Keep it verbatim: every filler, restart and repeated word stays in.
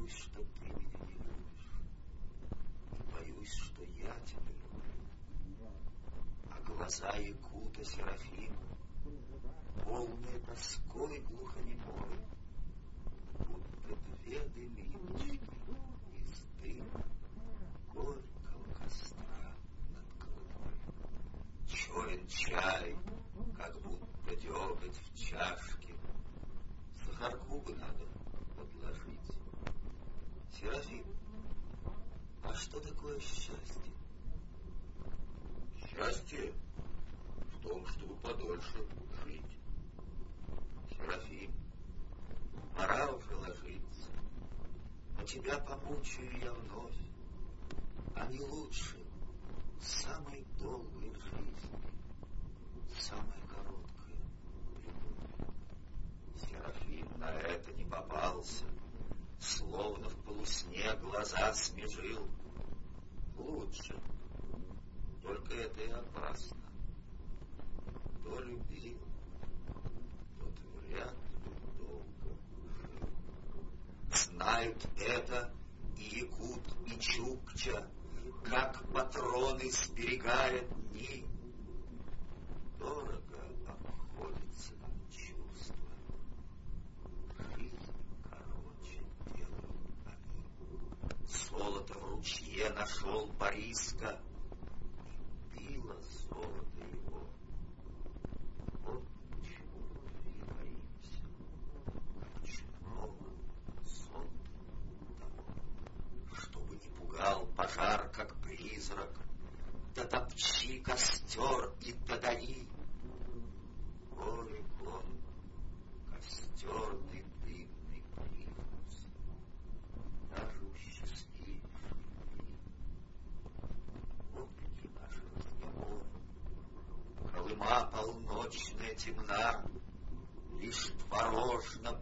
боюсь, что ты меня не любишь. И боюсь, что я тебя люблю. А глаза Якута Серафима, полные тоской глухонемой, будто две дыминочки из дыма горького костра над головой. Черен чай, как будто деготь в чашке, сахарку бы надо подложить. Серафим, а что такое счастье? Счастье в том, чтобы подольше жить. Серафим, пора уже ложиться, но тебя помучаю я вновь, а не лучше самой долгой жизни, самая короткая любовь. Серафим на это не попался, словно в полусне глаза смежил. Лучше, только это и опасно. Кто любил, тот вряд ли долго жил. Знают это и якут, и чукча, как патроны сберегая дни. Дорого обходится нам чувство, жизнь короче делают они. Золото в ручье нашел Бориска, и пило золото его. Вот почему любви боимся, как чудного сон того. Чтобы не пугал пожар, как призрак, да топчи костер и додари. Горек он, костерный дымный привкус, даже у счастливейших людей. Вопреки наши разговоры, Колыма полночная темна, лишь творожно